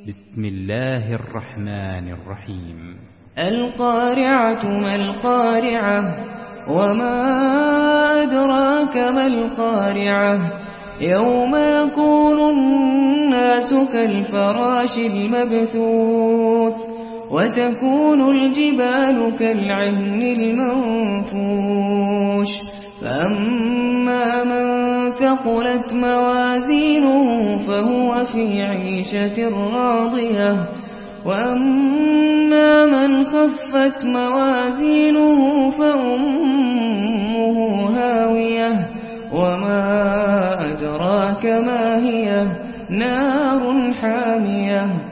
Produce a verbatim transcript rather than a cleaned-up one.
بسم الله الرحمن الرحيم القارعة ما القارعة وما أدراك ما القارعة يوم يكون الناس كالفراش المبثوث وتكون الجبال كالعهن المنفوش فأما من ثقلت موازينه فهو في عيشة راضية وأما من خفت موازينه فأمه هاوية وما أدراك ما هي نار حامية